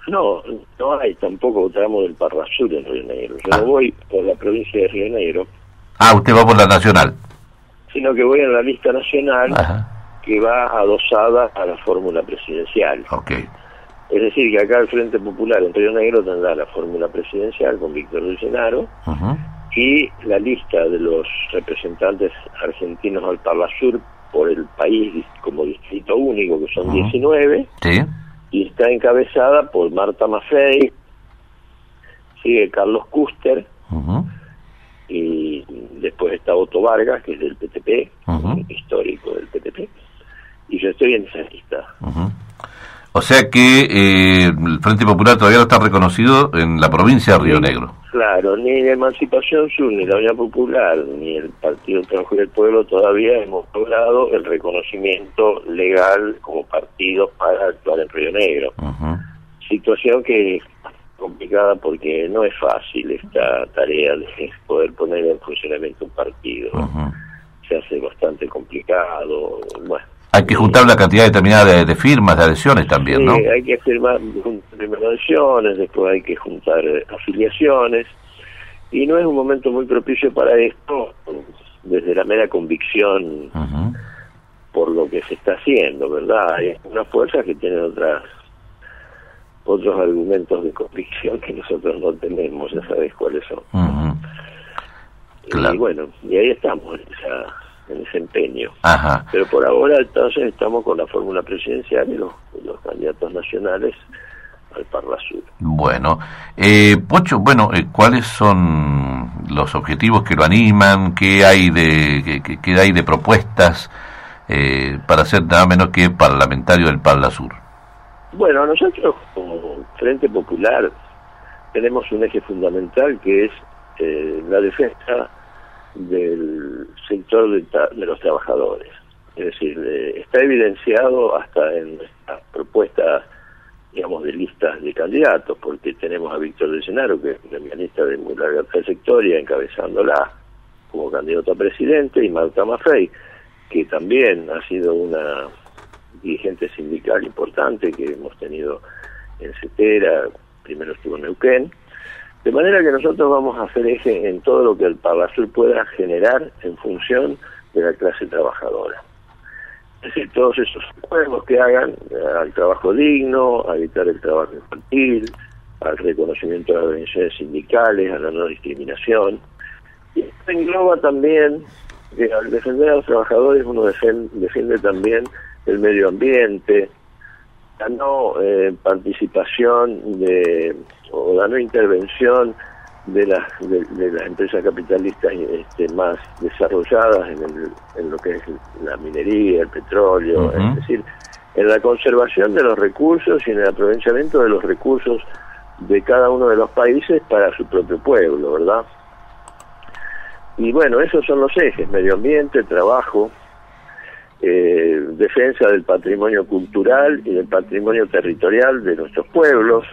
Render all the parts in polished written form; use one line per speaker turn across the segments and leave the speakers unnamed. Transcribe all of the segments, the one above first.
No, no hay tampoco tramo del Parlasur en Río Negro. Yo no voy por la provincia de Río Negro.
Ah, usted va por la nacional.
Sino que voy en la lista nacional.
Ajá.
Que va adosada a la fórmula presidencial.
Okay.
Es decir, que acá el Frente Popular en Río Negro tendrá la fórmula presidencial con Víctor de Llenaro y la lista de los representantes argentinos al Parlasur por el país como distrito único, que son 19,
sí.
Y está encabezada por Marta Maffei, sigue Carlos Custer, y después está Otto Vargas, que es del PTP, histórico del PTP, y yo estoy en esa lista.
O sea que el Frente Popular todavía no está reconocido en la provincia de Río Negro.
Claro, ni la Emancipación Sur, ni la Unión Popular, ni el Partido Trabajo del Pueblo todavía hemos logrado el reconocimiento legal como partido para actuar en Río Negro. Situación que es complicada porque no es fácil esta tarea de poder poner en funcionamiento un partido. Se hace bastante complicado, bueno.
Hay que juntar una cantidad determinada de firmas, de adhesiones también,
sí,
¿no?
Hay que firmar primero adhesiones, después hay que juntar afiliaciones, y no es un momento muy propicio para esto, desde la mera convicción por lo que se está haciendo, ¿verdad? Hay unas fuerzas que tienen otros argumentos de convicción que nosotros no tenemos, ya sabés cuáles son.
Claro.
Y bueno, y ahí estamos en ese empeño. Pero por ahora entonces estamos con la fórmula presidencial y los candidatos nacionales al Parlasur.
Bueno, Pocho, ¿cuáles son los objetivos que lo animan? ¿Qué hay de propuestas para ser nada menos que parlamentario del Parlasur?
Bueno, nosotros como Frente Popular tenemos un eje fundamental que es la defensa del sector de los trabajadores. Es decir, está evidenciado hasta en nuestras propuestas, digamos, de listas de candidatos, porque tenemos a Víctor de Llenaro, que es una lista de muy larga trayectoria, encabezándola como candidato a presidente, y Marta Maffei, que también ha sido una dirigente sindical importante que hemos tenido en Cetera, primero estuvo en Neuquén. De manera que nosotros vamos a hacer eje en todo lo que el Parlasur pueda generar en función de la clase trabajadora. Es decir, todos esos acuerdos que hagan al trabajo digno, a evitar el trabajo infantil, al reconocimiento de las organizaciones sindicales, a la no discriminación. Y esto engloba también que al defender a los trabajadores uno defiende también el medio ambiente, la no participación o la no intervención de las empresas capitalistas más desarrolladas en lo que es la minería, el petróleo, es decir, en la conservación de los recursos y en el aprovechamiento de los recursos de cada uno de los países para su propio pueblo, ¿verdad? Y bueno, esos son los ejes: medio ambiente, trabajo, defensa del patrimonio cultural y del patrimonio territorial de nuestros pueblos,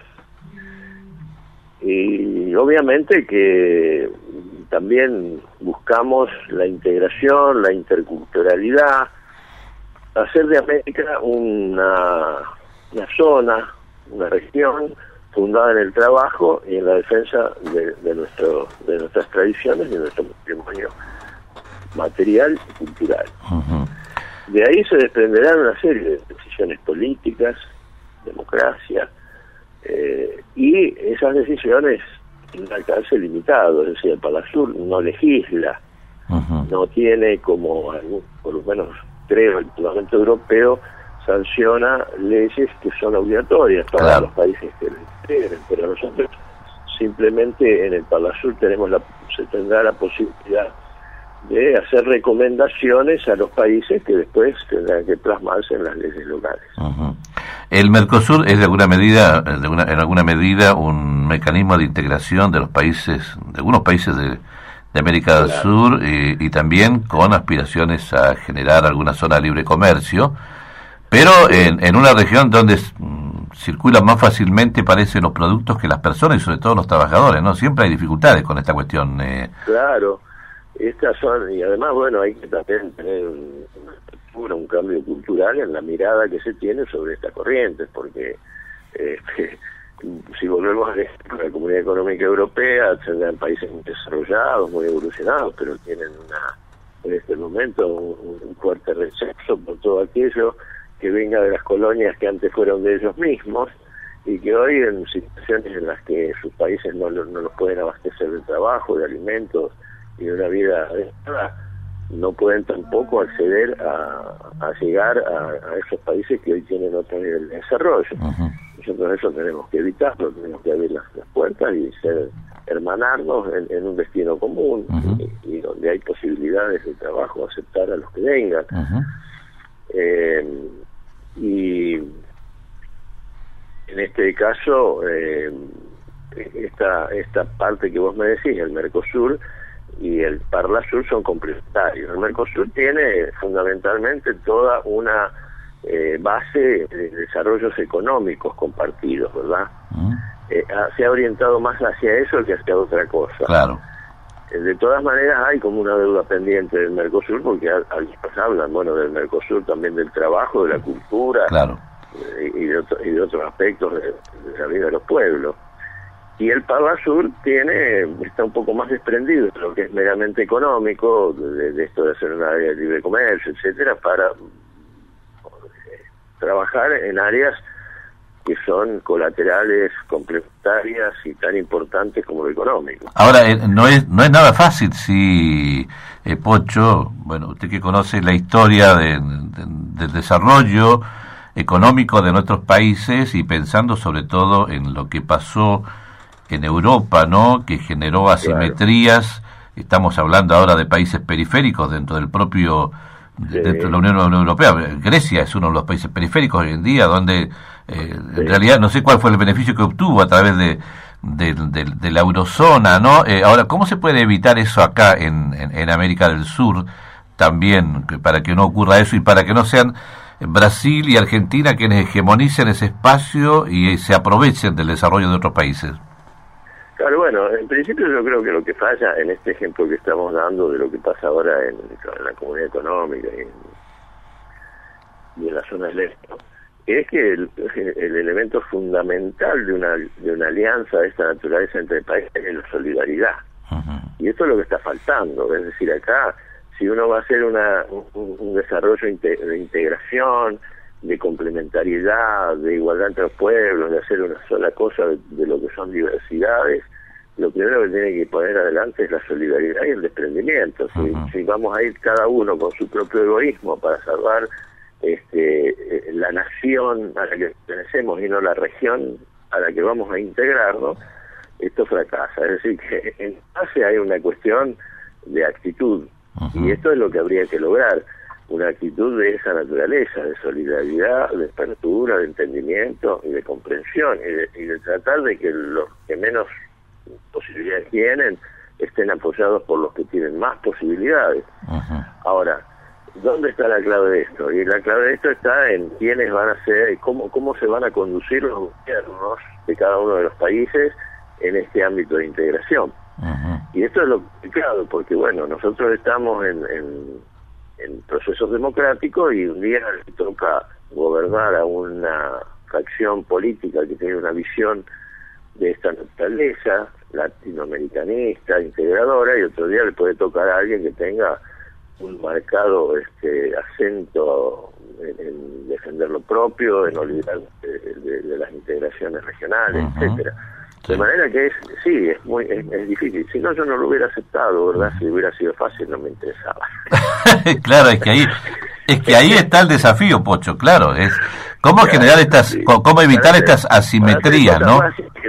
y obviamente que también buscamos la integración, la interculturalidad, hacer de América una zona, una región fundada en el trabajo y en la defensa de nuestras tradiciones y de nuestro patrimonio material y cultural. De ahí se desprenderán una serie de decisiones políticas, democracia, y esas decisiones tienen un alcance limitado. Es decir, el Parlasur no legisla, no tiene, como por lo menos creo el Parlamento Europeo sanciona leyes que son obligatorias para los países que lo integren, pero nosotros simplemente en el Parlasur se tendrá la posibilidad de hacer recomendaciones a los países que después tendrán que plasmarse en las leyes locales.
¿El Mercosur es en alguna medida un mecanismo de integración de los países, de algunos países de América del Sur, y también con aspiraciones a generar alguna zona de libre comercio, pero en una región donde circulan más fácilmente, parecen, los productos que las personas y sobre todo los trabajadores, ¿no? Siempre hay dificultades con esta cuestión.
Claro. Estas son, y además, bueno, hay que también tener un cambio cultural en la mirada que se tiene sobre estas corrientes, porque si volvemos a la Comunidad Económica Europea, tendrán países muy desarrollados, muy evolucionados, pero tienen en este momento un fuerte rechazo por todo aquello que venga de las colonias que antes fueron de ellos mismos, y que hoy en situaciones en las que sus países no los pueden abastecer de trabajo, de alimentos y de una vida adecuada, no pueden tampoco acceder a llegar a esos países que hoy tienen otro nivel de desarrollo. Nosotros eso tenemos que evitarlo, tenemos que abrir las puertas y hermanarnos en un destino común, y donde hay posibilidades de trabajo, aceptar a los que vengan. Y en este caso, esta parte que vos me decís, el Mercosur y el Parlasur, son complementarios. El Mercosur tiene fundamentalmente toda una base de desarrollos económicos compartidos, ¿verdad? Se ha orientado más hacia eso que hacia otra cosa.
Claro.
De todas maneras hay como una deuda pendiente del Mercosur, porque algunos hablan, bueno, del Mercosur también del trabajo, de la cultura,
claro,
y de otros aspectos de la vida de los pueblos. Y el Parlasur está un poco más desprendido de lo que es meramente económico, de esto de hacer una área de libre comercio, etcétera, para trabajar en áreas que son colaterales, complementarias y tan importantes como lo económico.
Ahora, no es nada fácil, si Pocho, bueno, usted que conoce la historia del desarrollo económico de nuestros países, y pensando sobre todo en lo que pasó en Europa, ¿no?, que generó asimetrías. Claro. Estamos hablando ahora de países periféricos dentro del propio, dentro de la Unión Europea. Grecia es uno de los países periféricos hoy en día, donde en realidad no sé cuál fue el beneficio que obtuvo a través de la eurozona, ¿no? Ahora, ¿cómo se puede evitar eso acá en América del Sur también, para que no ocurra eso y para que no sean Brasil y Argentina quienes hegemonicen ese espacio y se aprovechen del desarrollo de otros países?
Claro, bueno, en principio yo creo que lo que falla en este ejemplo que estamos dando de lo que pasa ahora en la Comunidad Económica y en la zona del este, es que el elemento fundamental de una alianza de esta naturaleza entre países es la solidaridad. Y esto es lo que está faltando. Es decir, acá, si uno va a hacer un desarrollo de integración, de complementariedad, de igualdad entre los pueblos, de hacer una sola cosa de lo que son diversidades, lo primero que tiene que poner adelante es la solidaridad y el desprendimiento. Si vamos a ir cada uno con su propio egoísmo para salvar la nación a la que pertenecemos y no la región a la que vamos a integrarnos, esto fracasa. Es decir, que en base hay una cuestión de actitud, y esto es lo que habría que lograr, una actitud de esa naturaleza, de solidaridad, de apertura, de entendimiento y de comprensión, y de tratar de que los que menos posibilidades tienen estén apoyados por los que tienen más posibilidades. Ahora, ¿dónde está la clave de esto? Y la clave de esto está en quiénes van a ser, cómo se van a conducir los gobiernos de cada uno de los países en este ámbito de integración. Y esto es lo complicado, porque bueno, nosotros estamos en procesos democráticos, y un día le toca gobernar a una facción política que tiene una visión de esta naturaleza, latinoamericanista, integradora, y otro día le puede tocar a alguien que tenga un marcado acento en defender lo propio, en olvidar de las integraciones regionales, etcétera. De manera que es difícil. Si no, yo no lo hubiera aceptado, ¿verdad? Si hubiera sido fácil, no me interesaba.
Claro, es que ahí está el desafío, Pocho, claro. Es cómo generar cómo evitar estas asimetrías, ¿no?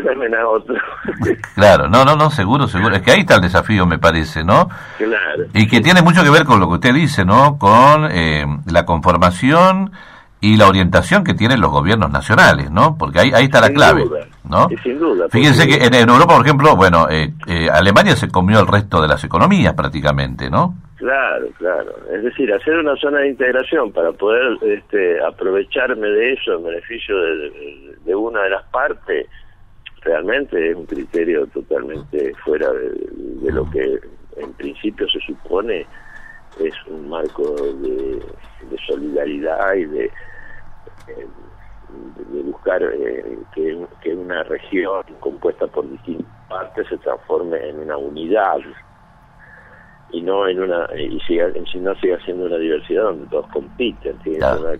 Claro, no, seguro. Es que ahí está el desafío, me parece, ¿no?
Claro.
Y que tiene mucho que ver con lo que usted dice, ¿no? Con la conformación y la orientación que tienen los gobiernos nacionales, ¿no? Porque ahí está la clave, ¿no?
Sin duda.
Fíjense que en Europa, por ejemplo, bueno, Alemania se comió el resto de las economías prácticamente, ¿no?
Claro. Es decir, hacer una zona de integración para poder aprovecharme de eso en beneficio de una de las partes, realmente es un criterio totalmente fuera de lo que en principio se supone es un marco de solidaridad y de buscar que una región compuesta por distintas partes se transforme en una unidad y no en una si no siga siendo una diversidad donde todos compiten, tiene que ser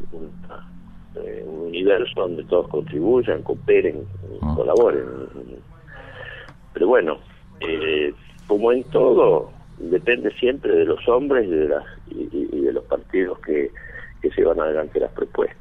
un universo donde todos contribuyan, cooperen, colaboren. Pero bueno, como en todo, depende siempre de los hombres y de los partidos que llevan adelante las propuestas.